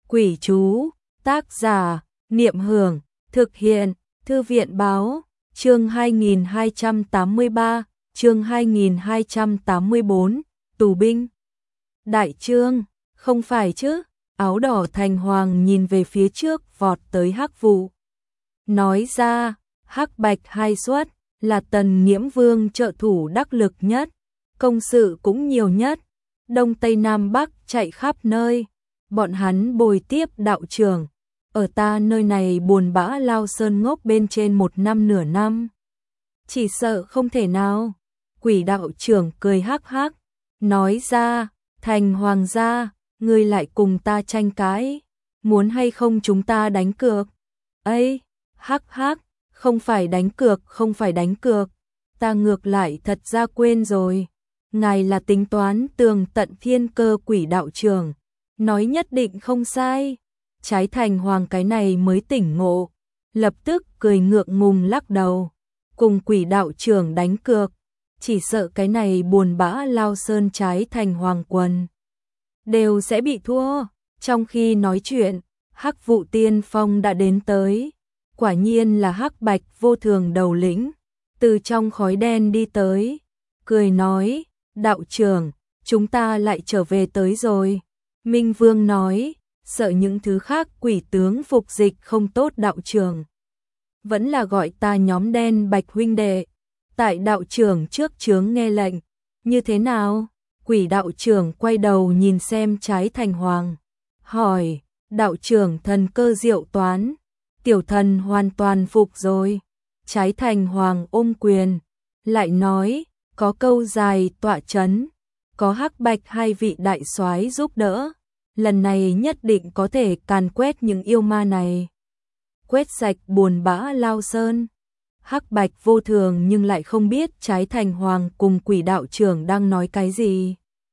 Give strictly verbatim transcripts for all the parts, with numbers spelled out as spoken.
Quỷ chú, tác giả, Niệm Hưởng, thực hiện, Thư viện báo, chương hai nghìn hai trăm tám mươi ba, chương hai nghìn hai trăm tám mươi bốn, tù binh. Đại trương, không phải chứ, áo đỏ thành hoàng nhìn về phía trước vọt tới Hắc Vụ. Nói ra, Hắc Bạch hai suất, là Tần Nghiễm Vương trợ thủ đắc lực nhất, công sự cũng nhiều nhất, Đông Tây Nam Bắc chạy khắp nơi, bọn hắn bồi tiếp đạo trưởng, ở ta nơi này buồn bã lao sơn ngốc bên trên một năm nửa năm. Chỉ sợ không thể nào, Quỷ đạo trưởng cười hắc hắc, nói ra, Thành hoàng gia, ngươi lại cùng ta tranh cãi, muốn hay không chúng ta đánh cược. Ấy, hắc hắc, không phải đánh cược, không phải đánh cược, ta ngược lại thật ra quên rồi, ngài là tính toán tường tận thiên cơ Quỷ đạo trưởng, nói nhất định không sai. Trái Thành hoàng cái này mới tỉnh ngộ, lập tức cười ngượng ngùng lắc đầu, cùng Quỷ đạo trưởng đánh cược, chỉ sợ cái này buồn bã lao sơn trái Thành hoàng quần đều sẽ bị thua. Trong khi nói chuyện, Hắc Vụ tiên phong đã đến tới, quả nhiên là Hắc Bạch vô thường đầu lĩnh, từ trong khói đen đi tới, cười nói, đạo trưởng, chúng ta lại trở về tới rồi. Minh Vương nói, sợ những thứ khác quỷ tướng phục dịch không tốt, đạo trưởng vẫn là gọi ta nhóm đen bạch huynh đệ. Tại đạo trưởng trước chướng nghe lệnh, như thế nào? Quỷ đạo trưởng quay đầu nhìn xem trái Thành hoàng, hỏi, đạo trưởng thần cơ diệu toán, tiểu thần hoàn toàn phục rồi. Trái Thành hoàng ôm quyền, lại nói, có câu dài tọa chấn, có Hắc Bạch hai vị đại soái giúp đỡ, lần này nhất định có thể càn quét những yêu ma này, quét sạch buồn bã lao sơn. Hắc Bạch vô thường nhưng lại không biết trái Thành hoàng cùng Quỷ đạo trưởng đang nói cái gì,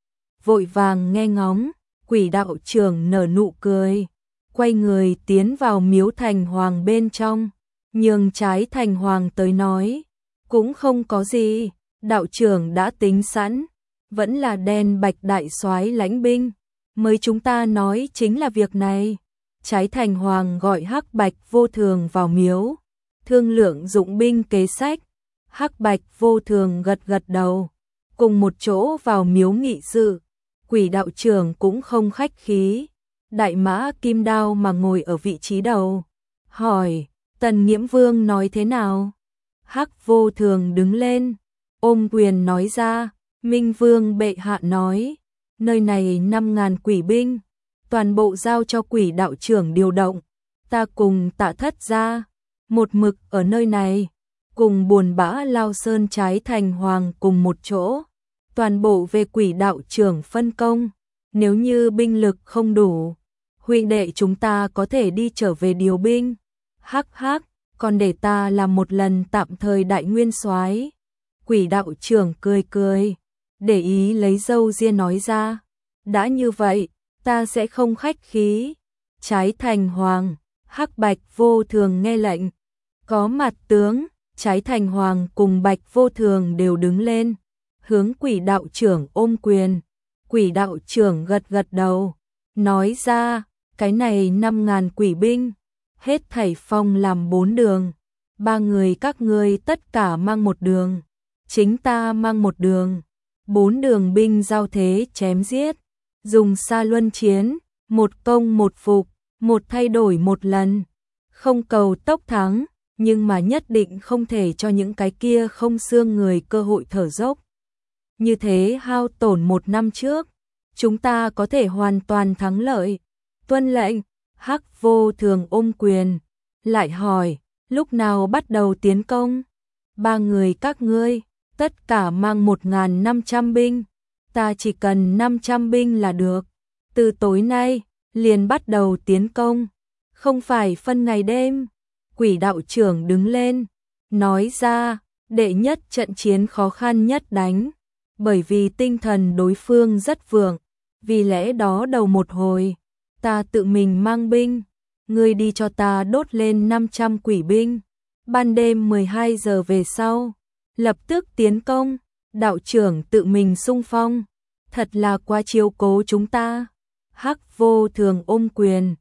vội vàng nghe ngóng. Quỷ đạo trưởng nở nụ cười, quay người tiến vào miếu Thành hoàng bên trong, nhường trái Thành hoàng tới nói, cũng không có gì, đạo trưởng đã tính sẵn, vẫn là đen bạch đại soái lãnh binh, mới chúng ta nói chính là việc này. Trái Thành hoàng gọi Hắc Bạch vô thường vào miếu, thương lượng dụng binh kế sách. Hắc Bạch vô thường gật gật đầu, cùng một chỗ vào miếu nghị sự. Quỷ đạo trưởng cũng không khách khí, đại mã kim đao mà ngồi ở vị trí đầu, hỏi, Tần Nghiễm Vương nói thế nào? Hắc vô thường đứng lên, ôm quyền nói ra, Minh Vương bệ hạ nói, nơi này năm ngàn quỷ binh, toàn bộ giao cho Quỷ đạo trưởng điều động, ta cùng Tạ Thất gia một mực ở nơi này, cùng buồn bã lao sơn trái Thành hoàng cùng một chỗ, toàn bộ về Quỷ đạo trưởng phân công, nếu như binh lực không đủ, huynh đệ chúng ta có thể đi trở về điều binh. Hắc hắc, còn để ta làm một lần tạm thời đại nguyên soái. Quỷ đạo trưởng cười cười, để ý lấy râu ria nói ra, đã như vậy, ta sẽ không khách khí. Trái Thành hoàng, Hắc Bạch vô thường nghe lệnh, có mặt tướng. Trái Thành hoàng cùng Bạch vô thường đều đứng lên, hướng Quỷ đạo trưởng ôm quyền. Quỷ đạo trưởng gật gật đầu, nói ra, cái này năm ngàn quỷ binh, hết thảy phong làm bốn đường, ba người các ngươi tất cả mang một đường, chính ta mang một đường, bốn đường binh giao thế chém giết, dùng xa luân chiến, một công một phục, một thay đổi một lần, không cầu tốc thắng, nhưng mà nhất định không thể cho những cái kia không xương người cơ hội thở dốc. Như thế hao tổn một năm trước, chúng ta có thể hoàn toàn thắng lợi. Tuân lệnh. Hắc vô thường ôm quyền, lại hỏi, lúc nào bắt đầu tiến công? Ba người các ngươi, tất cả mang một nghìn năm trăm binh, ta chỉ cần năm trăm binh là được. Từ tối nay, liền bắt đầu tiến công, không phải phân ngày đêm. Quỷ đạo trưởng đứng lên, nói ra, đệ nhất trận chiến khó khăn nhất đánh, bởi vì tinh thần đối phương rất vượng, vì lẽ đó đầu một hồi, ta tự mình mang binh, ngươi đi cho ta đốt lên năm trăm quỷ binh, ban đêm mười hai giờ về sau, lập tức tiến công. Đạo trưởng tự mình xung phong, thật là quá chiếu cố chúng ta. Hắc vô thường ôm quyền,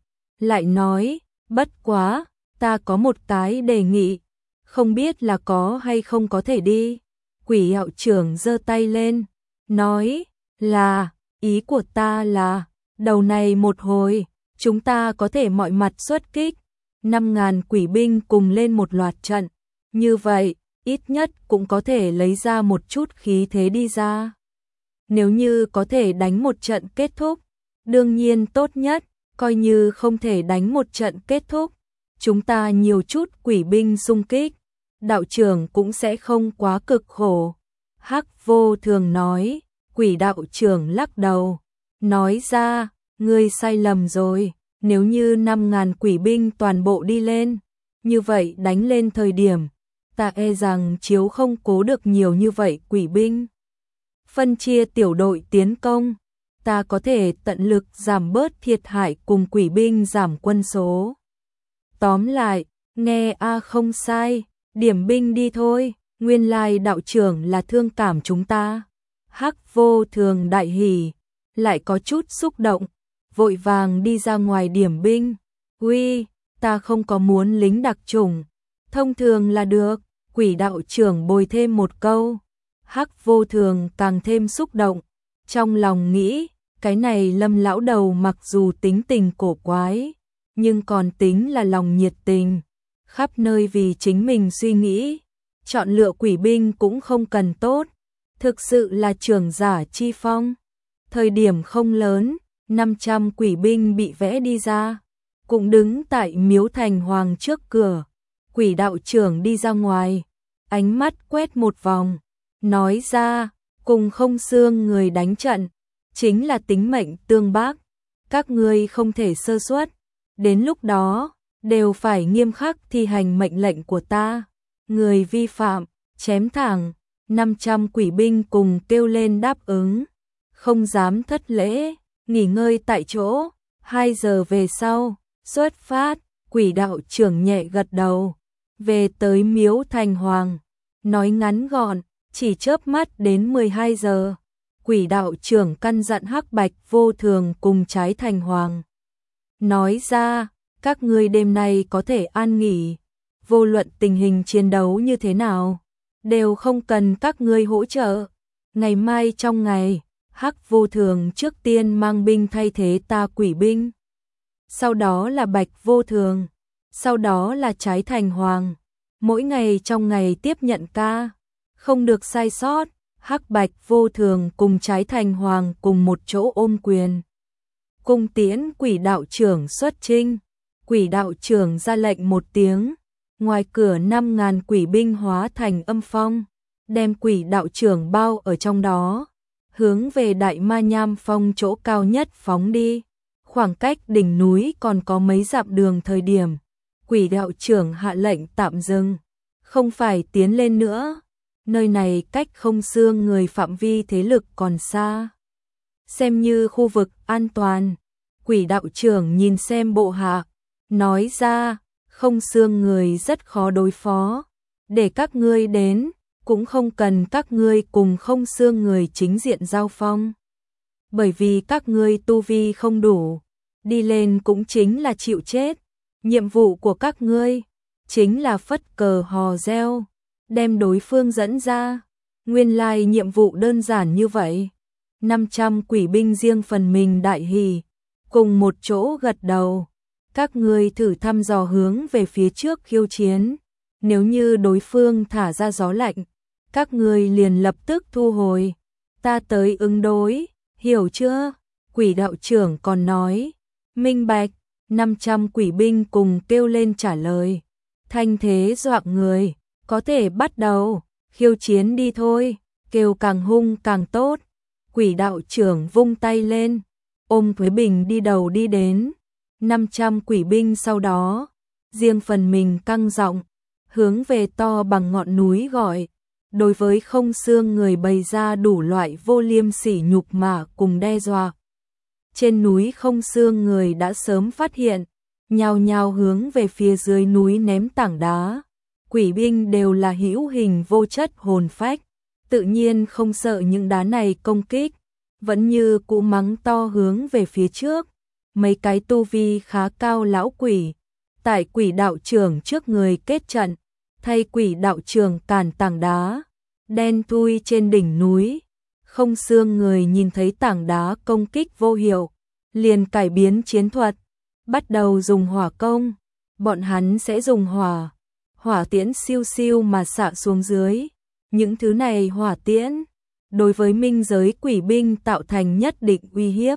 lại nói, bất quá, ta có một cái đề nghị, không biết là có hay không có thể đi. Quỷ đạo trưởng giơ tay lên, nói, là, ý của ta là, đầu này một hồi, chúng ta có thể mọi mặt xuất kích, năm ngàn quỷ binh cùng lên một loạt trận, như vậy, ít nhất cũng có thể lấy ra một chút khí thế đi ra. Nếu như có thể đánh một trận kết thúc, đương nhiên tốt nhất, coi như không thể đánh một trận kết thúc, chúng ta nhiều chút quỷ binh xung kích, đạo trưởng cũng sẽ không quá cực khổ. Hắc Vô Thường nói, quỷ đạo trưởng lắc đầu, nói ra, ngươi sai lầm rồi, nếu như năm ngàn quỷ binh toàn bộ đi lên, như vậy đánh lên thời điểm, ta e rằng chiếu không cố được nhiều như vậy quỷ binh. Phân chia tiểu đội tiến công, ta có thể tận lực giảm bớt thiệt hại cùng quỷ binh giảm quân số. Tóm lại, nghe a không sai, điểm binh đi thôi, nguyên lai đạo trưởng là thương cảm chúng ta. Hắc Vô Thường đại hỉ, lại có chút xúc động, vội vàng đi ra ngoài điểm binh. Uy, ta không có muốn lính đặc chủng, thông thường là được, quỷ đạo trưởng bồi thêm một câu. Hắc Vô Thường càng thêm xúc động, trong lòng nghĩ, cái này Lâm lão đầu mặc dù tính tình cổ quái, nhưng còn tính là lòng nhiệt tình, khắp nơi vì chính mình suy nghĩ, chọn lựa quỷ binh cũng không cần tốt, thực sự là trưởng giả chi phong. Thời điểm không lớn, năm trăm quỷ binh bị vẽ đi ra, cũng đứng tại miếu thành hoàng trước cửa, quỷ đạo trưởng đi ra ngoài, ánh mắt quét một vòng, nói ra, cùng không xương người đánh trận, chính là tính mệnh tương bác, các ngươi không thể sơ suất, đến lúc đó, đều phải nghiêm khắc thi hành mệnh lệnh của ta, người vi phạm, chém thẳng, năm trăm quỷ binh cùng kêu lên đáp ứng, không dám thất lễ, nghỉ ngơi tại chỗ, hai giờ về sau, xuất phát, quỷ đạo trưởng nhẹ gật đầu, về tới miếu thành hoàng, nói ngắn gọn, chỉ chớp mắt đến mười hai giờ, quỷ đạo trưởng căn dặn Hắc Bạch Vô Thường cùng Trái Thành Hoàng. Nói ra, các ngươi đêm nay có thể an nghỉ, vô luận tình hình chiến đấu như thế nào, đều không cần các ngươi hỗ trợ. Ngày mai trong ngày, Hắc Vô Thường trước tiên mang binh thay thế ta quỷ binh, sau đó là Bạch Vô Thường, sau đó là Trái Thành Hoàng, mỗi ngày trong ngày tiếp nhận ca, không được sai sót. Hắc Bạch Vô Thường cùng Trái Thành Hoàng cùng một chỗ ôm quyền, cung tiễn quỷ đạo trưởng xuất chinh. Quỷ đạo trưởng ra lệnh một tiếng, ngoài cửa năm ngàn quỷ binh hóa thành âm phong, đem quỷ đạo trưởng bao ở trong đó, hướng về Đại Ma Nham Phong chỗ cao nhất phóng đi. Khoảng cách đỉnh núi còn có mấy dặm đường thời điểm, quỷ đạo trưởng hạ lệnh tạm dừng, không phải tiến lên nữa. Nơi này cách không xương người phạm vi thế lực còn xa, xem như khu vực an toàn. Quỷ đạo trưởng nhìn xem bộ hạ, nói ra, không xương người rất khó đối phó, để các ngươi đến, cũng không cần các ngươi cùng không xương người chính diện giao phong. Bởi vì các ngươi tu vi không đủ, đi lên cũng chính là chịu chết. Nhiệm vụ của các ngươi chính là phất cờ hò reo, đem đối phương dẫn ra. Nguyên lai nhiệm vụ đơn giản như vậy. năm trăm quỷ binh riêng phần mình đại hỉ, cùng một chỗ gật đầu. Các ngươi thử thăm dò hướng về phía trước khiêu chiến, nếu như đối phương thả ra gió lạnh, các ngươi liền lập tức thu hồi, ta tới ứng đối, hiểu chưa? Quỷ đạo trưởng còn nói, minh bạch. Năm trăm quỷ binh cùng kêu lên trả lời, thanh thế dọa người, có thể bắt đầu, khiêu chiến đi thôi, kêu càng hung càng tốt. Quỷ đạo trưởng vung tay lên, ôm Quế Bình đi đầu đi đến. năm trăm quỷ binh sau đó, riêng phần mình căng giọng, hướng về to bằng ngọn núi gọi, đối với không xương người bày ra đủ loại vô liêm sỉ nhục mạ cùng đe dọa. Trên núi không xương người đã sớm phát hiện, nhao nhao hướng về phía dưới núi ném tảng đá. Quỷ binh đều là hữu hình vô chất hồn phách, tự nhiên không sợ những đá này công kích, vẫn như cũ mắng to hướng về phía trước. mấy cái tu vi khá cao lão quỷ, tại quỷ đạo trưởng trước người kết trận, thay quỷ đạo trưởng cản tảng đá, đen thui trên đỉnh núi. Không xương người nhìn thấy tảng đá công kích vô hiệu, liền cải biến chiến thuật, bắt đầu dùng hỏa công. Bọn hắn sẽ dùng hỏa, hỏa tiễn siêu siêu mà xạ xuống dưới. Những thứ này hỏa tiễn, đối với minh giới quỷ binh tạo thành nhất định uy hiếp.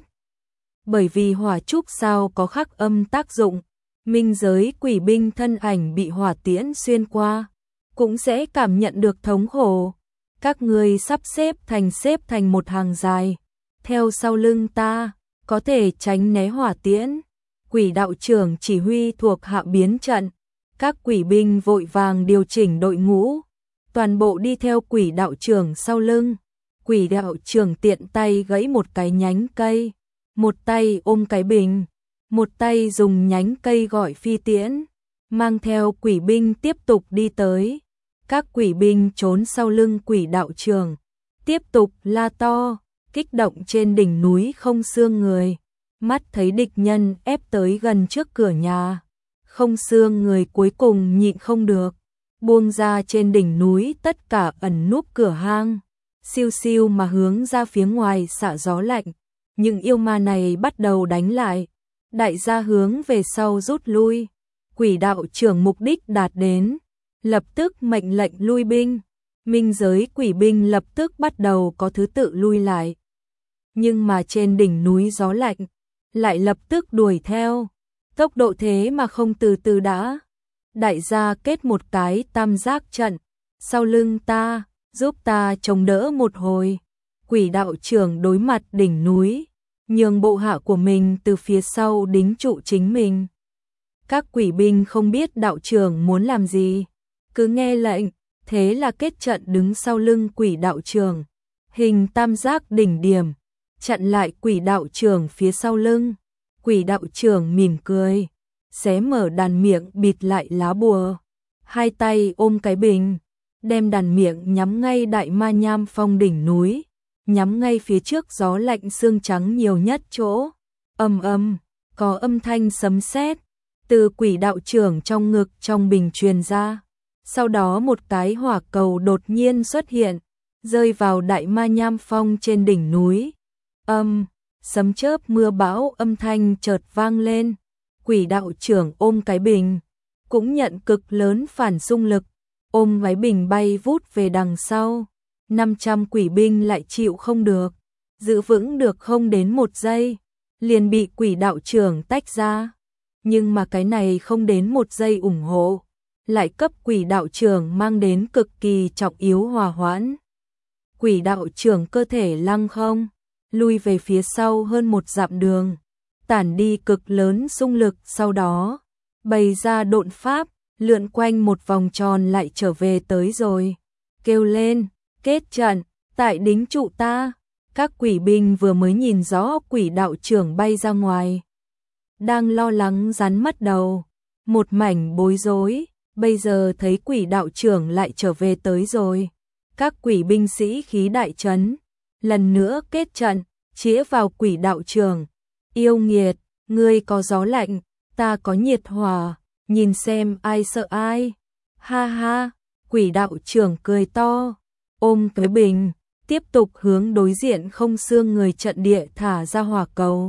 Bởi vì hỏa trúc sao có khắc âm tác dụng, minh giới quỷ binh thân ảnh bị hỏa tiễn xuyên qua, cũng sẽ cảm nhận được thống khổ. Các người sắp xếp thành xếp thành một hàng dài, theo sau lưng ta, có thể tránh né hỏa tiễn. Quỷ đạo trưởng chỉ huy thuộc hạ biến trận, các quỷ binh vội vàng điều chỉnh đội ngũ, toàn bộ đi theo quỷ đạo trưởng sau lưng. Quỷ đạo trưởng tiện tay gãy một cái nhánh cây, một tay ôm cái bình, một tay dùng nhánh cây gọi phi tiễn, mang theo quỷ binh tiếp tục đi tới. Các quỷ binh trốn sau lưng quỷ đạo trưởng, tiếp tục la to, kích động trên đỉnh núi không xương người. Mắt thấy địch nhân ép tới gần trước cửa nhà, không xương người cuối cùng nhịn không được, buông ra trên đỉnh núi tất cả ẩn núp cửa hang, siêu siêu mà hướng ra phía ngoài xả gió lạnh. Những yêu ma này bắt đầu đánh lại, đại gia hướng về sau rút lui. Quỷ đạo trưởng mục đích đạt đến, lập tức mệnh lệnh lui binh. Minh giới quỷ binh lập tức bắt đầu có thứ tự lui lại. Nhưng mà trên đỉnh núi gió lạnh lại lập tức đuổi theo, tốc độ thế mà không từ từ đã. Đại gia kết một cái tam giác trận, sau lưng ta, giúp ta chống đỡ một hồi. Quỷ đạo trưởng đối mặt đỉnh núi, nhường bộ hạ của mình từ phía sau đính trụ chính mình. Các quỷ binh không biết đạo trưởng muốn làm gì, cứ nghe lệnh, thế là kết trận đứng sau lưng quỷ đạo trưởng, hình tam giác đỉnh điểm, chặn lại quỷ đạo trưởng phía sau lưng. Quỷ đạo trưởng mỉm cười, xé mở đàn miệng bịt lại lá bùa, hai tay ôm cái bình, đem đàn miệng nhắm ngay đại ma nham phong đỉnh núi, nhắm ngay phía trước gió lạnh xương trắng nhiều nhất chỗ. Ầm ầm, có âm thanh sấm sét từ quỷ đạo trưởng trong ngực trong bình truyền ra. Sau đó một cái hỏa cầu đột nhiên xuất hiện, rơi vào đại ma nham phong trên đỉnh núi. Âm, sấm chớp mưa bão âm thanh chợt vang lên. Quỷ đạo trưởng ôm cái bình, cũng nhận cực lớn phản xung lực, ôm cái bình bay vút về đằng sau. năm trăm quỷ binh lại chịu không được, giữ vững được không đến một giây, liền bị quỷ đạo trưởng tách ra. Nhưng mà cái này không đến một giây ủng hộ, lại cấp quỷ đạo trưởng mang đến cực kỳ trọng yếu hòa hoãn. Quỷ đạo trưởng cơ thể lăng không, lui về phía sau hơn một dặm đường, tản đi cực lớn xung lực, sau đó bày ra độn pháp, lượn quanh một vòng tròn lại trở về tới rồi. Kêu lên, kết trận, tại đính trụ ta. Các quỷ binh vừa mới nhìn rõ quỷ đạo trưởng bay ra ngoài, đang lo lắng rắn mất đầu, một mảnh bối rối. Bây giờ thấy quỷ đạo trưởng lại trở về tới rồi, các quỷ binh sĩ khí đại chấn, lần nữa kết trận, chĩa vào quỷ đạo trưởng. Yêu nghiệt, ngươi có gió lạnh, ta có nhiệt hỏa, nhìn xem ai sợ ai. Ha ha, quỷ đạo trưởng cười to, ôm cái bình, tiếp tục hướng đối diện không xương người trận địa thả ra hỏa cầu.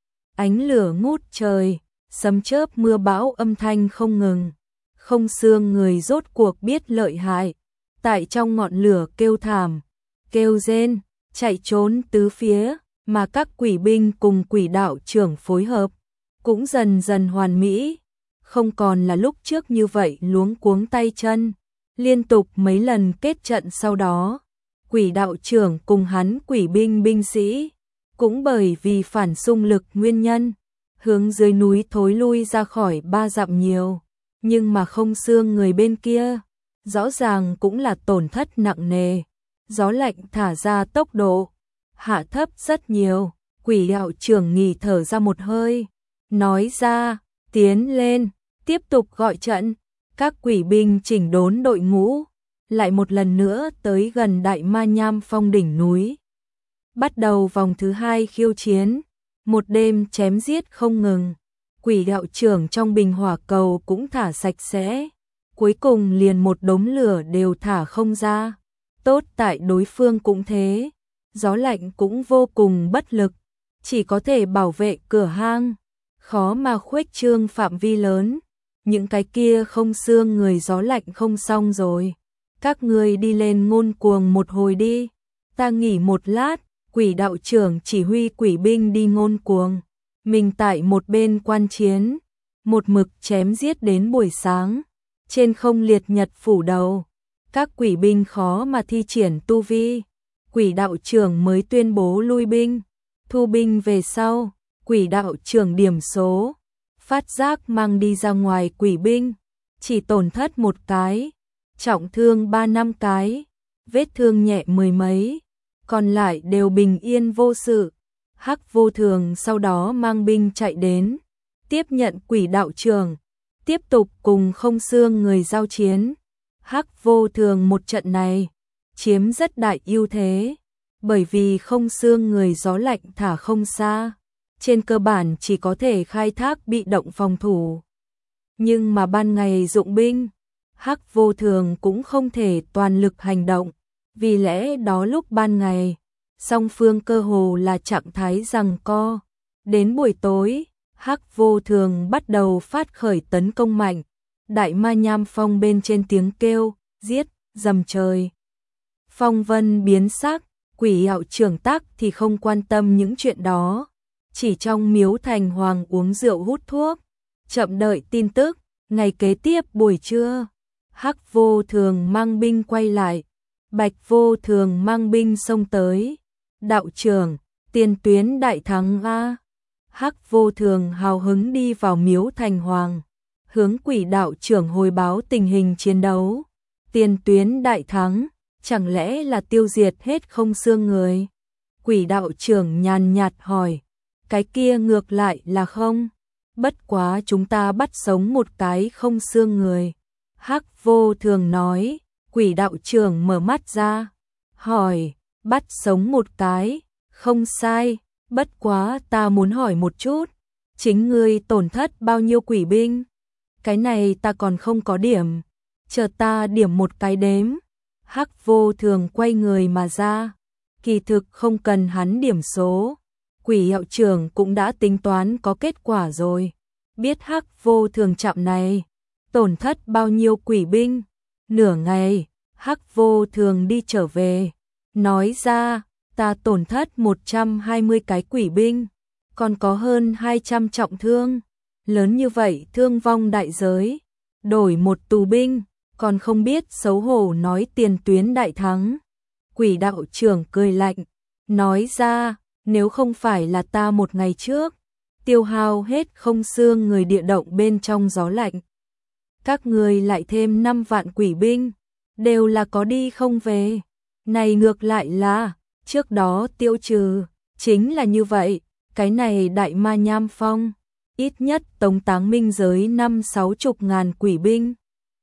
Ánh lửa ngút trời, sấm chớp mưa bão âm thanh không ngừng. Không xương người rốt cuộc biết lợi hại, tại trong ngọn lửa kêu thảm, kêu rên, chạy trốn tứ phía, mà các quỷ binh cùng quỷ đạo trưởng phối hợp, cũng dần dần hoàn mỹ, không còn là lúc trước như vậy luống cuống tay chân. Liên tục mấy lần kết trận sau đó, quỷ đạo trưởng cùng hắn quỷ binh binh sĩ, cũng bởi vì phản xung lực nguyên nhân, hướng dưới núi thối lui ra khỏi ba dặm nhiều. Nhưng mà không xương người bên kia, rõ ràng cũng là tổn thất nặng nề. Gió lạnh thả ra tốc độ hạ thấp rất nhiều. Quỷ đạo trưởng nghỉ thở ra một hơi, nói ra, tiến lên, tiếp tục gọi trận. Các quỷ binh chỉnh đốn đội ngũ, lại một lần nữa tới gần đại ma nham phong đỉnh núi. Bắt đầu vòng thứ hai khiêu chiến. Một đêm chém giết không ngừng, quỷ đạo trưởng trong bình hỏa cầu cũng thả sạch sẽ, cuối cùng liền một đống lửa đều thả không ra. Tốt tại đối phương cũng thế, gió lạnh cũng vô cùng bất lực, chỉ có thể bảo vệ cửa hang, khó mà khuếch trương phạm vi lớn. Những cái kia không xương người gió lạnh không xong rồi, các ngươi đi lên ngôn cuồng một hồi đi, ta nghỉ một lát. Quỷ đạo trưởng chỉ huy quỷ binh đi ngôn cuồng, mình tại một bên quan chiến, một mực chém giết đến buổi sáng, trên không liệt nhật phủ đầu, các quỷ binh khó mà thi triển tu vi, quỷ đạo trưởng mới tuyên bố lui binh, thu binh về sau, quỷ đạo trưởng điểm số, phát giác mang đi ra ngoài quỷ binh, chỉ tổn thất một cái, trọng thương ba năm cái, vết thương nhẹ mười mấy, còn lại đều bình yên vô sự. Hắc Vô Thường sau đó mang binh chạy đến, tiếp nhận quỷ đạo trưởng, tiếp tục cùng không xương người giao chiến. Hắc Vô Thường một trận này chiếm rất đại ưu thế, bởi vì không xương người gió lạnh thả không xa, trên cơ bản chỉ có thể khai thác bị động phòng thủ. Nhưng mà ban ngày dụng binh, Hắc Vô Thường cũng không thể toàn lực hành động, vì lẽ đó lúc ban ngày, song phương cơ hồ là trạng thái giằng co. Đến buổi tối, Hắc Vô Thường bắt đầu phát khởi tấn công mạnh, đại ma nham phong bên trên tiếng kêu, giết, dầm trời. Phong vân biến sắc, quỷ đạo trưởng Tắc thì không quan tâm những chuyện đó, chỉ trong miếu thành hoàng uống rượu hút thuốc, chậm đợi tin tức. Ngày kế tiếp buổi trưa, Hắc Vô Thường mang binh quay lại, Bạch Vô Thường mang binh xông tới. Đạo trưởng, tiền tuyến đại thắng a. Hắc Vô Thường hào hứng đi vào miếu thành hoàng, hướng quỷ đạo trưởng hồi báo tình hình chiến đấu. Tiền tuyến đại thắng, chẳng lẽ là tiêu diệt hết không xương người? Quỷ đạo trưởng nhàn nhạt hỏi, cái kia ngược lại là không, bất quá chúng ta bắt sống một cái không xương người. Hắc Vô Thường nói. Quỷ đạo trưởng mở mắt ra, hỏi, bắt sống một cái, không sai, bất quá ta muốn hỏi một chút, chính ngươi tổn thất bao nhiêu quỷ binh? Cái này ta còn không có điểm, chờ ta điểm một cái đếm. Hắc Vô Thường quay người mà ra, kỳ thực không cần hắn điểm số, quỷ đạo trưởng cũng đã tính toán có kết quả rồi, biết Hắc Vô Thường chạm này, tổn thất bao nhiêu quỷ binh. Nửa ngày, Hắc Vô Thường đi trở về, nói ra, ta tổn thất một trăm hai mươi cái quỷ binh, còn có hơn hai trăm trọng thương, lớn như vậy thương vong đại giới, đổi một tù binh, còn không biết xấu hổ nói tiền tuyến đại thắng. Quỷ đạo trưởng cười lạnh, nói ra, nếu không phải là ta một ngày trước, tiêu hao hết không xương người địa động bên trong gió lạnh, các người lại thêm năm vạn quỷ binh, đều là có đi không về. Này ngược lại là, trước đó tiêu trừ, chính là như vậy, cái này đại ma nham phong, ít nhất tống táng minh giới năm sáu chục ngàn quỷ binh.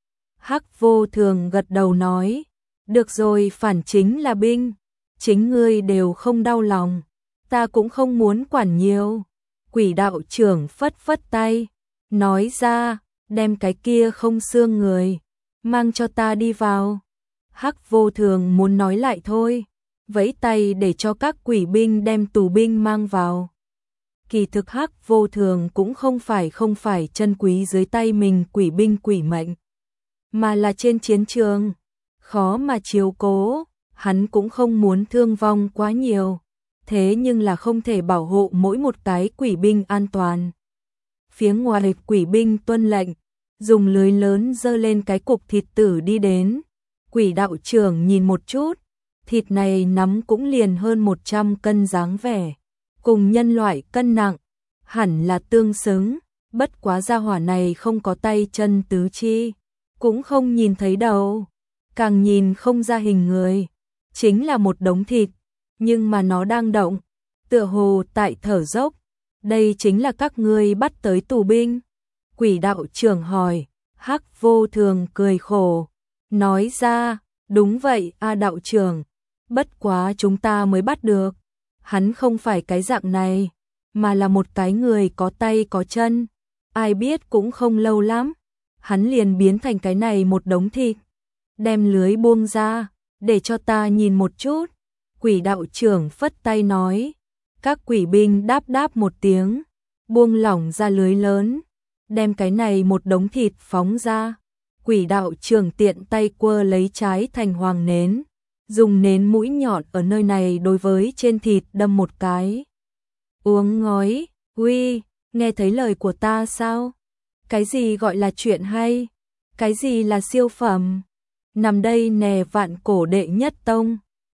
Hắc Vô Thường gật đầu nói, được rồi, phản chính là binh, chính ngươi đều không đau lòng, ta cũng không muốn quản nhiều. Quỷ đạo trưởng phất phất tay, nói ra, đem cái kia không xương người, mang cho ta đi vào. Hắc Vô Thường muốn nói lại thôi, vẫy tay để cho các quỷ binh đem tù binh mang vào. Kỳ thực Hắc Vô Thường cũng không phải không phải chân quý dưới tay mình quỷ binh quỷ mệnh, mà là trên chiến trường, khó mà chiếu cố, hắn cũng không muốn thương vong quá nhiều, thế nhưng là không thể bảo hộ mỗi một cái quỷ binh an toàn. Phía ngoài quỷ binh tuân lệnh, dùng lưới lớn dơ lên cái cục thịt tử đi đến. Quỷ đạo trưởng nhìn một chút, thịt này nắm cũng liền hơn một trăm cân dáng vẻ, cùng nhân loại cân nặng, hẳn là tương xứng, bất quá gia hỏa này không có tay chân tứ chi, cũng không nhìn thấy đầu, càng nhìn không ra hình người, chính là một đống thịt, nhưng mà nó đang động, tựa hồ tại thở dốc. Đây chính là các ngươi bắt tới tù binh? Quỷ đạo trưởng hỏi. Hắc Vô Thường cười khổ, nói ra, đúng vậy a đạo trưởng, bất quá chúng ta mới bắt được, hắn không phải cái dạng này, mà là một cái người có tay có chân. Ai biết cũng không lâu lắm, hắn liền biến thành cái này một đống thịt. Đem lưới buông ra, để cho ta nhìn một chút. Quỷ đạo trưởng phất tay nói. Các quỷ binh đáp đáp một tiếng, buông lỏng ra lưới lớn, đem cái này một đống thịt phóng ra. Quỷ đạo trưởng tiện tay quơ lấy trái thành hoàng nến, dùng nến mũi nhọn ở nơi này đối với trên thịt đâm một cái. Uống ngói, uy, nghe thấy lời của ta sao? Cái gì gọi là chuyện hay? Cái gì là siêu phẩm? Nằm đây nè vạn cổ đệ nhất tông.